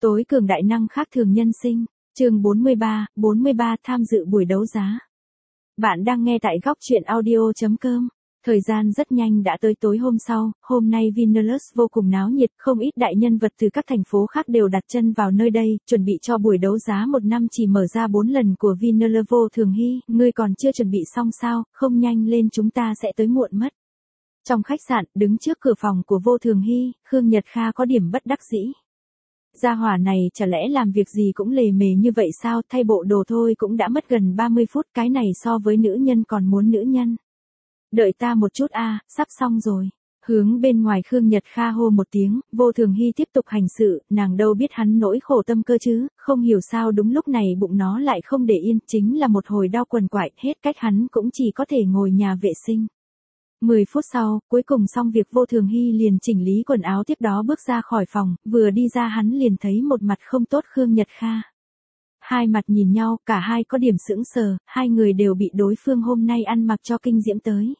Tối cường đại năng khác thường nhân sinh, chương 43 tham dự buổi đấu giá. Bạn đang nghe tại góc truyện audio.com. Thời gian rất nhanh đã tới tối hôm sau, hôm nay Vinalus vô cùng náo nhiệt, không ít đại nhân vật từ các thành phố khác đều đặt chân vào nơi đây, chuẩn bị cho buổi đấu giá một năm chỉ mở ra 4 lần của Vinalus. Vô Thường Hy, ngươi còn chưa chuẩn bị xong sao, không nhanh lên chúng ta sẽ tới muộn mất. Trong khách sạn, đứng trước cửa phòng của Vô Thường Hy, Khương Nhật Kha có điểm bất đắc dĩ. Gia hỏa này chả lẽ làm việc gì cũng lề mề như vậy sao, thay bộ đồ thôi cũng đã mất gần 30 phút, cái này so với nữ nhân còn muốn nữ nhân. Đợi ta một chút sắp xong rồi. Hướng bên ngoài Khương Nhật Kha hô một tiếng, Vô Thường Hy tiếp tục hành sự, nàng đâu biết hắn nỗi khổ tâm cơ chứ, không hiểu sao đúng lúc này bụng nó lại không để yên, chính là một hồi đau quằn quại, hết cách hắn cũng chỉ có thể ngồi nhà vệ sinh. 10 phút sau, cuối cùng xong việc Vô Thường Hy liền chỉnh lý quần áo tiếp đó bước ra khỏi phòng, vừa đi ra hắn liền thấy một mặt không tốt Khương Nhật Kha. Hai mặt nhìn nhau, cả hai có điểm sững sờ, hai người đều bị đối phương hôm nay ăn mặc cho kinh diễm tới.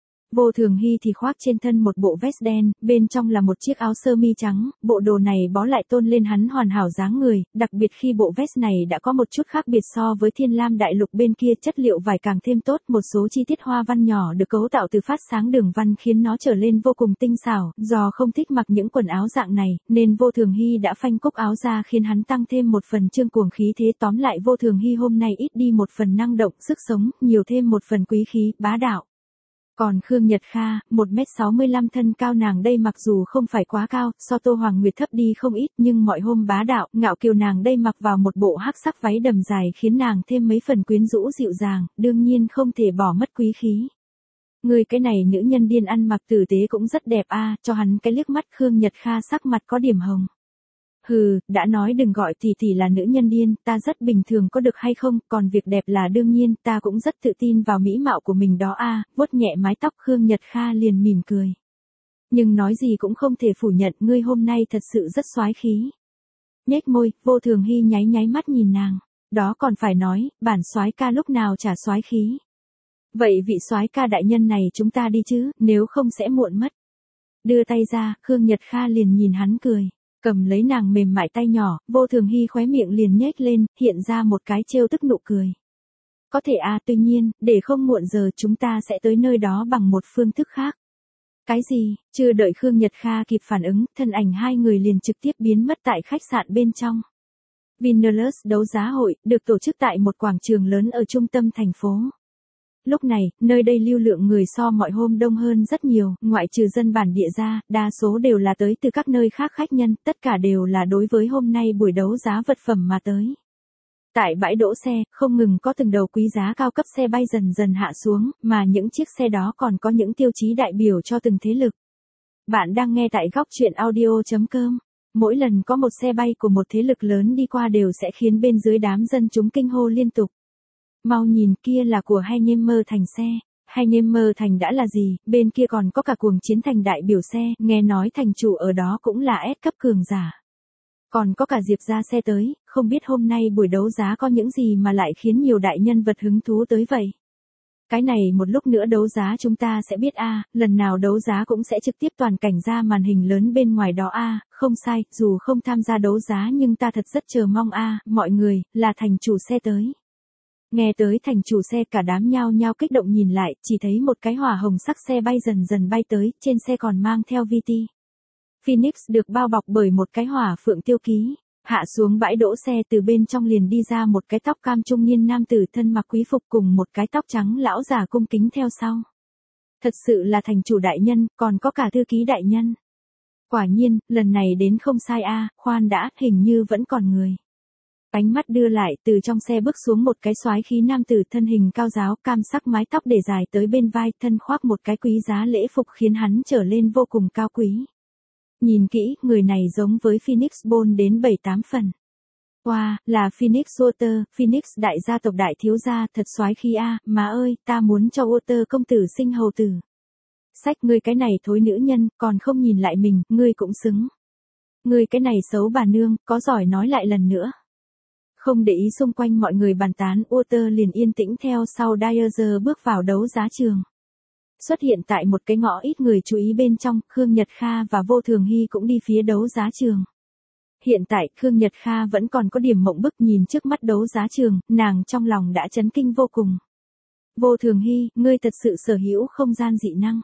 Vô Thường Hy thì khoác trên thân một bộ vest đen, bên trong là một chiếc áo sơ mi trắng, bộ đồ này bó lại tôn lên hắn hoàn hảo dáng người, đặc biệt khi bộ vest này đã có một chút khác biệt so với Thiên Lam Đại Lục bên kia, chất liệu vải càng thêm tốt, một số chi tiết hoa văn nhỏ được cấu tạo từ phát sáng đường văn khiến nó trở lên vô cùng tinh xảo, do không thích mặc những quần áo dạng này, nên Vô Thường Hy đã phanh cúc áo ra khiến hắn tăng thêm một phần trương cuồng khí thế. Tóm lại Vô Thường Hy hôm nay ít đi một phần năng động, sức sống, nhiều thêm một phần quý khí, bá đạo. Còn Khương Nhật Kha, 1m65 thân cao, nàng đây mặc dù không phải quá cao, so Tô Hoàng Nguyệt thấp đi không ít, nhưng mọi hôm bá đạo, ngạo kiều, nàng đây mặc vào một bộ hắc sắc váy đầm dài khiến nàng thêm mấy phần quyến rũ dịu dàng, đương nhiên không thể bỏ mất quý khí. Người cái này nữ nhân điên ăn mặc tử tế cũng rất đẹp cho hắn cái liếc mắt. Khương Nhật Kha sắc mặt có điểm hồng. Hừ, đã nói đừng gọi tỷ là nữ nhân điên, ta rất bình thường có được hay không, còn việc đẹp là đương nhiên, ta cũng rất tự tin vào mỹ mạo của mình đó vuốt nhẹ mái tóc Khương Nhật Kha liền mỉm cười. Nhưng nói gì cũng không thể phủ nhận, ngươi hôm nay thật sự rất soái khí. Nhếch môi, Vô Thường Hy nháy mắt nhìn nàng, đó còn phải nói, bản soái ca lúc nào chả soái khí. Vậy vị soái ca đại nhân này chúng ta đi chứ, nếu không sẽ muộn mất. Đưa tay ra, Khương Nhật Kha liền nhìn hắn cười. Cầm lấy nàng mềm mại tay nhỏ, Vô Thường Hy khóe miệng liền nhếch lên, hiện ra một cái trêu tức nụ cười. Có thể tuy nhiên, để không muộn giờ chúng ta sẽ tới nơi đó bằng một phương thức khác. Cái gì? Chưa đợi Khương Nhật Kha kịp phản ứng, thân ảnh hai người liền trực tiếp biến mất tại khách sạn bên trong. Vinalus đấu giá hội, được tổ chức tại một quảng trường lớn ở trung tâm thành phố. Lúc này, nơi đây lưu lượng người so mọi hôm đông hơn rất nhiều, ngoại trừ dân bản địa ra, đa số đều là tới từ các nơi khác khách nhân, tất cả đều là đối với hôm nay buổi đấu giá vật phẩm mà tới. Tại bãi đỗ xe, không ngừng có từng đầu quý giá cao cấp xe bay dần dần hạ xuống, mà những chiếc xe đó còn có những tiêu chí đại biểu cho từng thế lực. Bạn đang nghe tại góc truyện audio.com. Mỗi lần có một xe bay của một thế lực lớn đi qua đều sẽ khiến bên dưới đám dân chúng kinh hô liên tục. Mau nhìn, kia là của Heinemer Thành xe. Heinemer Thành đã là gì, bên kia còn có cả cuồng chiến thành đại biểu xe, nghe nói thành chủ ở đó cũng là S cấp cường giả. Còn có cả Diệp ra xe tới, không biết hôm nay buổi đấu giá có những gì mà lại khiến nhiều đại nhân vật hứng thú tới vậy. Cái này một lúc nữa đấu giá chúng ta sẽ biết lần nào đấu giá cũng sẽ trực tiếp toàn cảnh ra màn hình lớn bên ngoài đó không sai, dù không tham gia đấu giá nhưng ta thật rất chờ mong mọi người, là thành chủ xe tới. Nghe tới thành chủ xe cả đám nhao nhao kích động nhìn lại, chỉ thấy một cái hỏa hồng sắc xe bay dần dần bay tới, trên xe còn mang theo VT. Phoenix được bao bọc bởi một cái hỏa phượng tiêu ký. Hạ xuống bãi đỗ xe, từ bên trong liền đi ra một cái tóc cam trung niên nam tử thân mặc quý phục cùng một cái tóc trắng lão già cung kính theo sau. Thật sự là thành chủ đại nhân, còn có cả thư ký đại nhân. Quả nhiên, lần này đến không sai khoan đã, hình như vẫn còn người. Ánh mắt đưa lại, từ trong xe bước xuống một cái soái khí nam tử thân hình cao ráo, cam sắc mái tóc để dài tới bên vai, thân khoác một cái quý giá lễ phục khiến hắn trở lên vô cùng cao quý. Nhìn kỹ, người này giống với Phoenix Bond đến 7-8 phần. Wow, là Phoenix Walter, Phoenix đại gia tộc đại thiếu gia, thật soái khí má ơi, ta muốn cho Walter công tử sinh hầu tử. Sách, ngươi cái này thối nữ nhân, còn không nhìn lại mình, ngươi cũng xứng. Ngươi cái này xấu bà nương, có giỏi nói lại lần nữa. Không để ý xung quanh mọi người bàn tán, Walter liền yên tĩnh theo sau Dyer bước vào đấu giá trường. Xuất hiện tại một cái ngõ ít người chú ý bên trong, Khương Nhật Kha và Vô Thường Hy cũng đi phía đấu giá trường. hiện tại Khương Nhật Kha vẫn còn có điểm mộng bức nhìn trước mắt đấu giá trường, nàng trong lòng đã chấn kinh vô cùng. Vô Thường Hy, ngươi thật sự sở hữu không gian dị năng.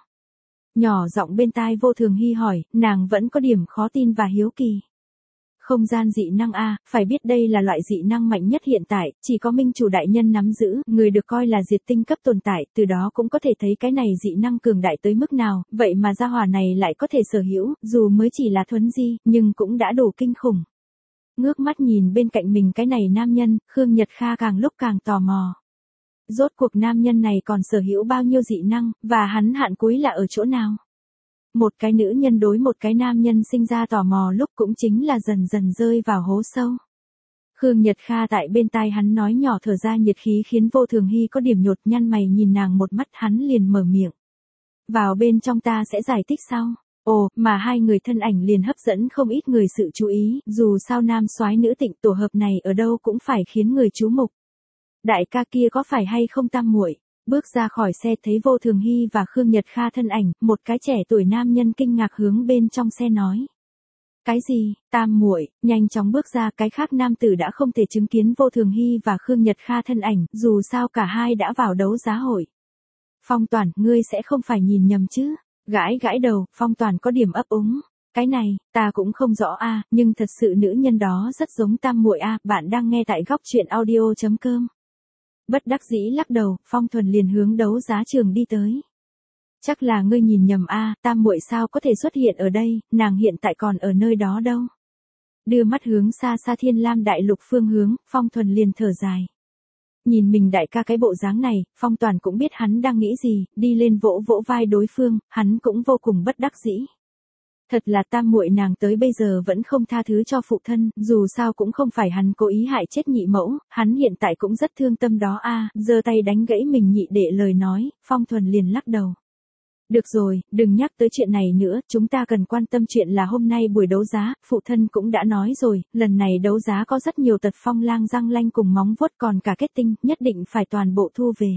Nhỏ giọng bên tai Vô Thường Hy hỏi, nàng vẫn có điểm khó tin và hiếu kỳ. Không gian dị năng a, phải biết đây là loại dị năng mạnh nhất hiện tại, chỉ có minh chủ đại nhân nắm giữ, người được coi là diệt tinh cấp tồn tại, từ đó cũng có thể thấy cái này dị năng cường đại tới mức nào, vậy mà gia hỏa này lại có thể sở hữu, dù mới chỉ là thuấn di, nhưng cũng đã đủ kinh khủng. Ngước mắt nhìn bên cạnh mình cái này nam nhân, Khương Nhật Kha càng lúc càng tò mò. Rốt cuộc nam nhân này còn sở hữu bao nhiêu dị năng, và hắn hạn cuối là ở chỗ nào? Một cái nữ nhân đối một cái nam nhân sinh ra tò mò lúc cũng chính là dần dần rơi vào hố sâu. Khương Nhật Kha tại bên tai hắn nói nhỏ thở ra nhiệt khí khiến Vô Thường Hy có điểm nhột nhăn mày nhìn nàng một mắt hắn liền mở miệng. Vào bên trong ta sẽ giải thích sau. Ồ, mà hai người thân ảnh liền hấp dẫn không ít người sự chú ý, dù sao nam soái nữ tịnh tổ hợp này ở đâu cũng phải khiến người chú mục. Đại ca kia có phải hay không tam muội? Bước ra khỏi xe thấy Vô Thường Hy và Khương Nhật Kha thân ảnh, một cái trẻ tuổi nam nhân kinh ngạc hướng bên trong xe nói. Cái gì, tam muội? Nhanh chóng bước ra, cái khác nam tử đã không thể chứng kiến Vô Thường Hy và Khương Nhật Kha thân ảnh, dù sao cả hai đã vào đấu giá hội. Phong Toàn, ngươi sẽ không phải nhìn nhầm chứ? Gãi gãi đầu, Phong Toàn có điểm ấp úng. Cái này, ta cũng không rõ a, nhưng thật sự nữ nhân đó rất giống tam muội a, bạn đang nghe tại góc truyện audio.com. Bất đắc dĩ lắc đầu, Phong Thuần liền hướng đấu giá trường đi tới. Chắc là ngươi nhìn nhầm a, tam muội sao có thể xuất hiện ở đây, nàng hiện tại còn ở nơi đó đâu. Đưa mắt hướng xa xa Thiên Lam đại lục phương hướng, Phong Thuần liền thở dài. Nhìn mình đại ca cái bộ dáng này, Phong Toàn cũng biết hắn đang nghĩ gì, đi lên vỗ vỗ vai đối phương, hắn cũng vô cùng bất đắc dĩ. Thật là tam muội nàng tới bây giờ vẫn không tha thứ cho phụ thân, dù sao cũng không phải hắn cố ý hại chết nhị mẫu, hắn hiện tại cũng rất thương tâm đó a, giơ tay đánh gãy mình nhị đệ lời nói, Phong Thuần liền lắc đầu. Được rồi, đừng nhắc tới chuyện này nữa, chúng ta cần quan tâm chuyện là hôm nay buổi đấu giá, phụ thân cũng đã nói rồi, lần này đấu giá có rất nhiều tật phong lang răng lanh cùng móng vuốt còn cả kết tinh, nhất định phải toàn bộ thu về.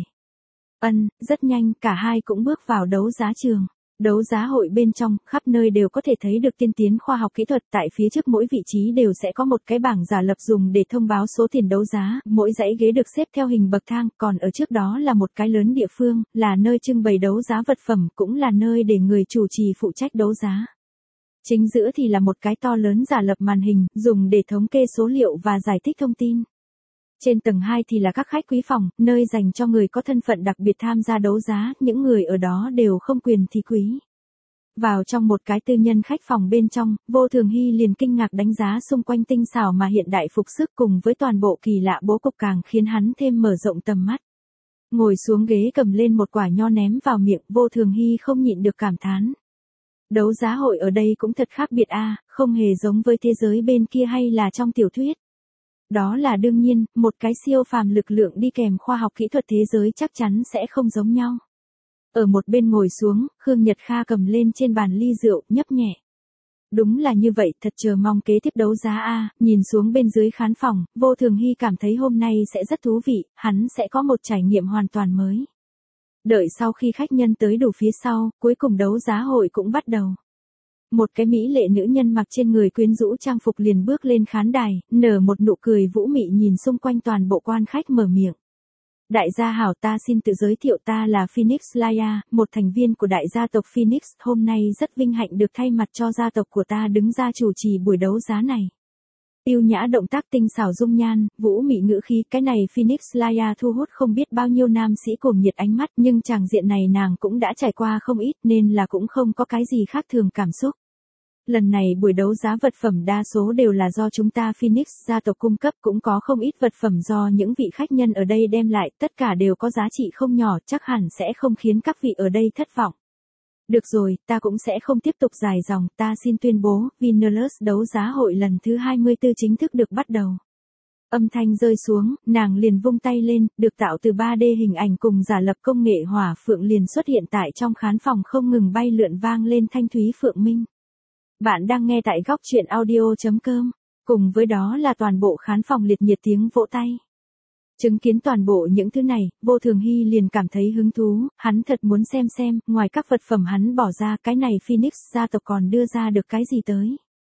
Rất nhanh, cả hai cũng bước vào đấu giá trường. Đấu giá hội bên trong, khắp nơi đều có thể thấy được tiên tiến khoa học kỹ thuật, tại phía trước mỗi vị trí đều sẽ có một cái bảng giả lập dùng để thông báo số tiền đấu giá, mỗi dãy ghế được xếp theo hình bậc thang, còn ở trước đó là một cái lớn địa phương, là nơi trưng bày đấu giá vật phẩm, cũng là nơi để người chủ trì phụ trách đấu giá. Chính giữa thì là một cái to lớn giả lập màn hình, dùng để thống kê số liệu và giải thích thông tin. Trên tầng 2 thì là các khách quý phòng, nơi dành cho người có thân phận đặc biệt tham gia đấu giá, những người ở đó đều không quyền thì quý. Vào trong một cái tư nhân khách phòng bên trong, Vô Thường Hy liền kinh ngạc đánh giá xung quanh tinh xảo mà hiện đại phục sức cùng với toàn bộ kỳ lạ bố cục càng khiến hắn thêm mở rộng tầm mắt. Ngồi xuống ghế cầm lên một quả nho ném vào miệng, Vô Thường Hy không nhịn được cảm thán. Đấu giá hội ở đây cũng thật khác biệt a, không hề giống với thế giới bên kia hay là trong tiểu thuyết. Đó là đương nhiên, một cái siêu phàm lực lượng đi kèm khoa học kỹ thuật thế giới chắc chắn sẽ không giống nhau. Ở một bên ngồi xuống, Khương Nhật Kha cầm lên trên bàn ly rượu, nhấp nhẹ. Đúng là như vậy, thật chờ mong kế tiếp đấu giá a, nhìn xuống bên dưới khán phòng, Vô Thường Hy cảm thấy hôm nay sẽ rất thú vị, hắn sẽ có một trải nghiệm hoàn toàn mới. Đợi sau khi khách nhân tới đủ phía sau, cuối cùng đấu giá hội cũng bắt đầu. Một cái mỹ lệ nữ nhân mặc trên người quyến rũ trang phục liền bước lên khán đài, nở một nụ cười vũ mị nhìn xung quanh toàn bộ quan khách mở miệng. Đại gia hảo, ta xin tự giới thiệu, ta là Phoenix Laia, một thành viên của đại gia tộc Phoenix, hôm nay rất vinh hạnh được thay mặt cho gia tộc của ta đứng ra chủ trì buổi đấu giá này. Yêu nhã động tác tinh xảo dung nhan, vũ mị ngữ khí, cái này Phoenix Laia thu hút không biết bao nhiêu nam sĩ cuồng nhiệt ánh mắt, nhưng tràng diện này nàng cũng đã trải qua không ít nên là cũng không có cái gì khác thường cảm xúc. Lần này buổi đấu giá vật phẩm đa số đều là do chúng ta Phoenix gia tộc cung cấp, cũng có không ít vật phẩm do những vị khách nhân ở đây đem lại, tất cả đều có giá trị không nhỏ, chắc hẳn sẽ không khiến các vị ở đây thất vọng. Được rồi, ta cũng sẽ không tiếp tục dài dòng, ta xin tuyên bố, Vinalus đấu giá hội lần thứ 24 chính thức được bắt đầu. Âm thanh rơi xuống, nàng liền vung tay lên, được tạo từ 3D hình ảnh cùng giả lập công nghệ hỏa phượng liền xuất hiện tại trong khán phòng không ngừng bay lượn vang lên thanh thúy phượng minh. Bạn đang nghe tại góc truyện audio.com, cùng với đó là toàn bộ khán phòng liệt nhiệt tiếng vỗ tay. Chứng kiến toàn bộ những thứ này, Vô Thường Hy liền cảm thấy hứng thú, hắn thật muốn xem, ngoài các vật phẩm hắn bỏ ra, cái này Phoenix gia tộc còn đưa ra được cái gì tới.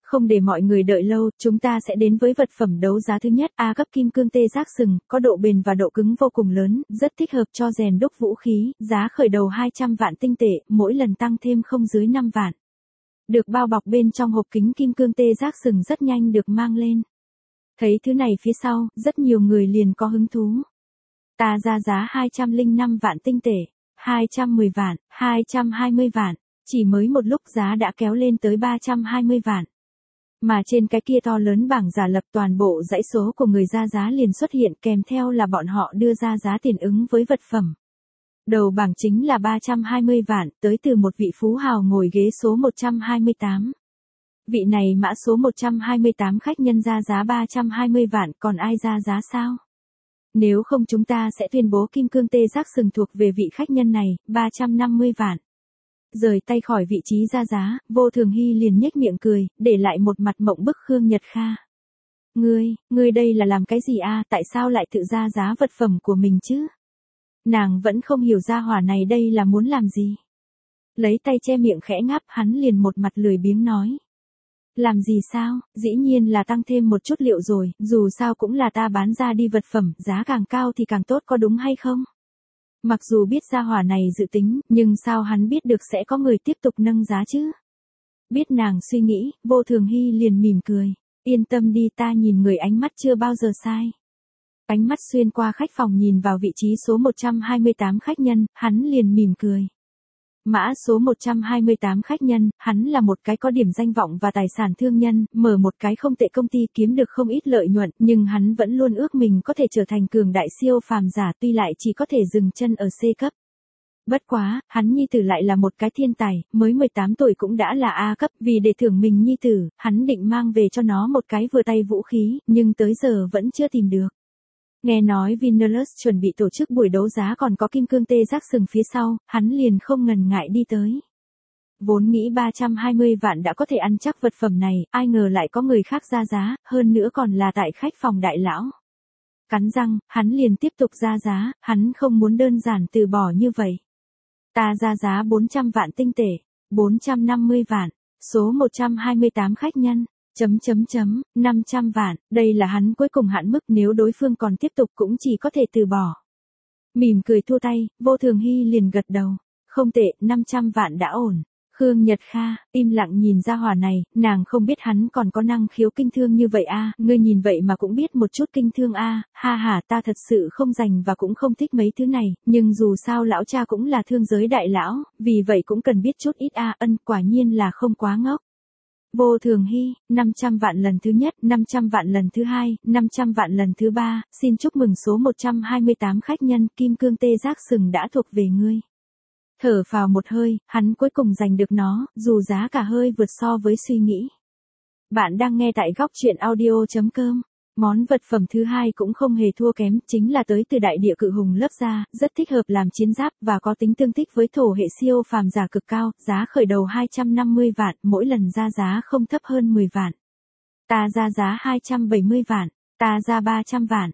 Không để mọi người đợi lâu, chúng ta sẽ đến với vật phẩm đấu giá thứ nhất. A cấp kim cương tê giác sừng, có độ bền và độ cứng vô cùng lớn, rất thích hợp cho rèn đúc vũ khí, giá khởi đầu 200 vạn tinh tệ, mỗi lần tăng thêm không dưới 5 vạn. Được bao bọc bên trong hộp kính kim cương tê giác sừng rất nhanh được mang lên. Thấy thứ này phía sau, rất nhiều người liền có hứng thú. Ta ra giá 205 vạn tinh tệ, 210 vạn, 220 vạn, chỉ mới một lúc giá đã kéo lên tới 320 vạn. Mà trên cái kia to lớn bảng giả lập toàn bộ dãy số của người ra giá liền xuất hiện kèm theo là bọn họ đưa ra giá tiền ứng với vật phẩm. Đầu bảng chính là 320 vạn, tới từ một vị phú hào ngồi ghế số 128. Vị này mã số 128 khách nhân ra giá 320 vạn, còn ai ra giá sao? Nếu không chúng ta sẽ tuyên bố kim cương tê giác sừng thuộc về vị khách nhân này, 350 vạn. Rời tay khỏi vị trí ra giá, Vô Thường Hy liền nhếch miệng cười, để lại một mặt mộng bức Khương Nhật Kha. Ngươi đây là làm cái gì a? Tại sao lại tự ra giá vật phẩm của mình chứ? Nàng vẫn không hiểu ra hỏa này đây là muốn làm gì. Lấy tay che miệng khẽ ngáp, hắn liền một mặt lười biếng nói. Làm gì sao, dĩ nhiên là tăng thêm một chút liệu rồi, dù sao cũng là ta bán ra đi vật phẩm, giá càng cao thì càng tốt có đúng hay không? Mặc dù biết gia hỏa này dự tính, nhưng sao hắn biết được sẽ có người tiếp tục nâng giá chứ? Biết nàng suy nghĩ, Vô Thường Hy liền mỉm cười. Yên tâm đi, ta nhìn người ánh mắt chưa bao giờ sai. Ánh mắt xuyên qua khách phòng nhìn vào vị trí số 128 khách nhân, hắn liền mỉm cười. Mã số 128 khách nhân, hắn là một cái có điểm danh vọng và tài sản thương nhân, mở một cái không tệ công ty kiếm được không ít lợi nhuận, nhưng hắn vẫn luôn ước mình có thể trở thành cường đại siêu phàm giả, tuy lại chỉ có thể dừng chân ở C cấp. Bất quá, hắn nhi tử lại là một cái thiên tài, mới 18 tuổi cũng đã là A cấp, vì để thưởng mình nhi tử, hắn định mang về cho nó một cái vừa tay vũ khí, nhưng tới giờ vẫn chưa tìm được. Nghe nói Vinalus chuẩn bị tổ chức buổi đấu giá còn có kim cương tê giác sừng phía sau, hắn liền không ngần ngại đi tới. Vốn nghĩ 320 vạn đã có thể ăn chắc vật phẩm này, ai ngờ lại có người khác ra giá, hơn nữa còn là tại khách phòng đại lão. Cắn răng, hắn liền tiếp tục ra giá, hắn không muốn đơn giản từ bỏ như vậy. Ta ra giá 400 vạn tinh tệ, 450 vạn, số 128 khách nhân. 500 vạn, đây là hắn cuối cùng hạn mức, nếu đối phương còn tiếp tục cũng chỉ có thể từ bỏ. Mỉm cười thua tay, Vô Thường Hy liền gật đầu. Không tệ, 500 vạn đã ổn. Khương Nhật Kha, im lặng nhìn ra hỏa này, nàng không biết hắn còn có năng khiếu kinh thương như vậy a, ngươi nhìn vậy mà cũng biết một chút kinh thương a, ha ha, ta thật sự không dành và cũng không thích mấy thứ này, nhưng dù sao lão cha cũng là thương giới đại lão, vì vậy cũng cần biết chút ít a, quả nhiên là không quá ngốc. Vô Thường Hy, 500 vạn lần thứ nhất, 500 vạn lần thứ hai, 500 vạn lần thứ ba, xin chúc mừng số 128 khách nhân, kim cương tê giác sừng đã thuộc về ngươi. Thở phào một hơi, hắn cuối cùng giành được nó, dù giá cả hơi vượt so với suy nghĩ. Bạn đang nghe tại góc truyện audio.com. Món vật phẩm thứ hai cũng không hề thua kém, chính là tới từ đại địa cự hùng lớp da, rất thích hợp làm chiến giáp và có tính tương thích với thổ hệ siêu phàm giả cực cao, giá khởi đầu 250 vạn, mỗi lần ra giá không thấp hơn 10 vạn. Ta ra giá 270 vạn, ta ra 300 vạn,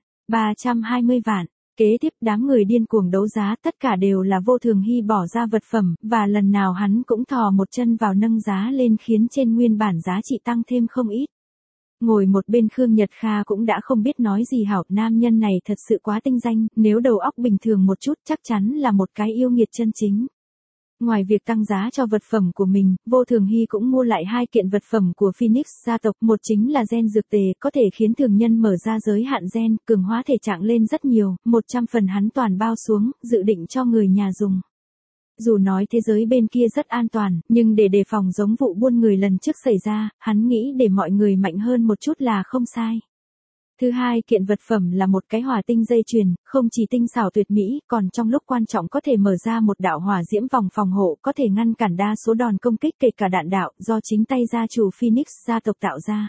320 vạn. Kế tiếp đám người điên cuồng đấu giá, tất cả đều là Vô Thường Hy bỏ ra vật phẩm, và lần nào hắn cũng thò một chân vào nâng giá lên khiến trên nguyên bản giá trị tăng thêm không ít. Ngồi một bên Khương Nhật Kha cũng đã không biết nói gì hảo, nam nhân này thật sự quá tinh danh, nếu đầu óc bình thường một chút chắc chắn là một cái yêu nghiệt chân chính. Ngoài việc tăng giá cho vật phẩm của mình, Vô Thường Hy cũng mua lại 2 kiện vật phẩm của Phoenix gia tộc, một chính là gen dược tề, có thể khiến thường nhân mở ra giới hạn gen, cường hóa thể trạng lên rất nhiều, 100 phần hắn toàn bao xuống, dự định cho người nhà dùng. Dù nói thế giới bên kia rất an toàn, nhưng để đề phòng giống vụ buôn người lần trước xảy ra, hắn nghĩ để mọi người mạnh hơn một chút là không sai. Thứ hai kiện vật phẩm là một cái hỏa tinh dây chuyền, không chỉ tinh xảo tuyệt mỹ, còn trong lúc quan trọng có thể mở ra một đạo hỏa diễm vòng phòng hộ, có thể ngăn cản đa số đòn công kích kể cả đạn đạo, do chính tay gia chủ Phoenix gia tộc tạo ra.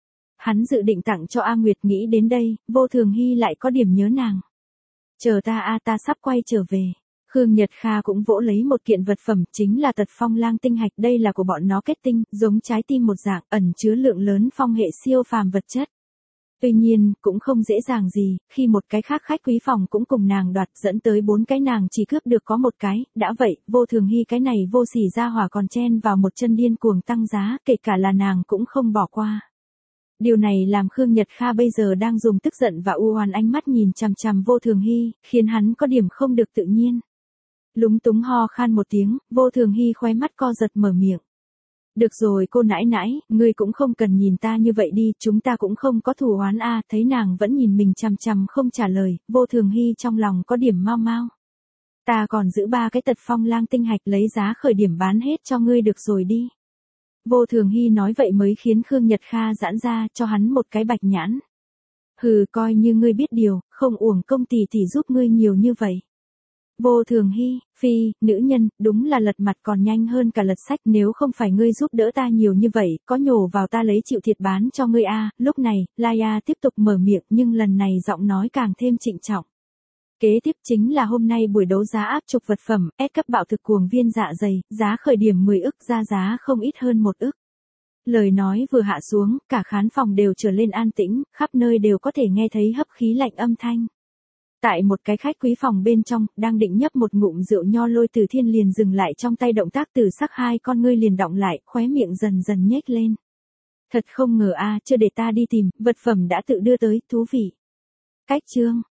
Hắn dự định tặng cho A Nguyệt, nghĩ đến đây, Vô Thường Hy lại có điểm nhớ nàng. Chờ ta ta sắp quay trở về. Khương Nhật Kha cũng vỗ lấy một kiện vật phẩm, chính là tật phong lang tinh hạch, đây là của bọn nó kết tinh, giống trái tim một dạng, ẩn chứa lượng lớn phong hệ siêu phàm vật chất. Tuy nhiên, cũng không dễ dàng gì, khi một cái khác khách quý phòng cũng cùng nàng đoạt, dẫn tới 4 cái nàng chỉ cướp được có một cái, đã vậy, Vô Thường Hy cái này vô sỉ ra hỏa còn chen vào một chân điên cuồng tăng giá, kể cả là nàng cũng không bỏ qua. Điều này làm Khương Nhật Kha bây giờ đang dùng tức giận và u oán ánh mắt nhìn chằm chằm Vô Thường Hy, khiến hắn có điểm không được tự nhiên. Lúng túng ho khan một tiếng, Vô Thường Hy khóe mắt co giật mở miệng. Được rồi cô nãi nãi, ngươi cũng không cần nhìn ta như vậy đi, chúng ta cũng không có thù oán a. Thấy nàng vẫn nhìn mình chằm chằm không trả lời, Vô Thường Hy trong lòng có điểm mau mau. Ta còn giữ 3 cái tật phong lang tinh hạch lấy giá khởi điểm bán hết cho ngươi được rồi đi. Vô Thường Hy nói vậy mới khiến Khương Nhật Kha giãn ra cho hắn một cái bạch nhãn. Hừ, coi như ngươi biết điều, không uổng công tỷ tỷ giúp ngươi nhiều như vậy. Vô Thường Hy, phi, nữ nhân, đúng là lật mặt còn nhanh hơn cả lật sách, nếu không phải ngươi giúp đỡ ta nhiều như vậy, có nhổ vào ta lấy chịu thiệt bán cho ngươi a. Lúc này, Laia tiếp tục mở miệng nhưng lần này giọng nói càng thêm trịnh trọng. Kế tiếp chính là hôm nay buổi đấu giá áp trục vật phẩm, S cấp bạo thực cuồng viên dạ dày, giá khởi điểm 10 ức ra giá không ít hơn 1 ức. Lời nói vừa hạ xuống, cả khán phòng đều trở lên an tĩnh, khắp nơi đều có thể nghe thấy hấp khí lạnh âm thanh. Tại một cái khách quý phòng bên trong, đang định nhấp một ngụm rượu nho Lôi Từ Thiên liền dừng lại trong tay, động tác từ sắc hai con ngươi liền đọng lại, khóe miệng dần dần nhếch lên. Thật không ngờ a, chưa để ta đi tìm, vật phẩm đã tự đưa tới, thú vị. Cách chương.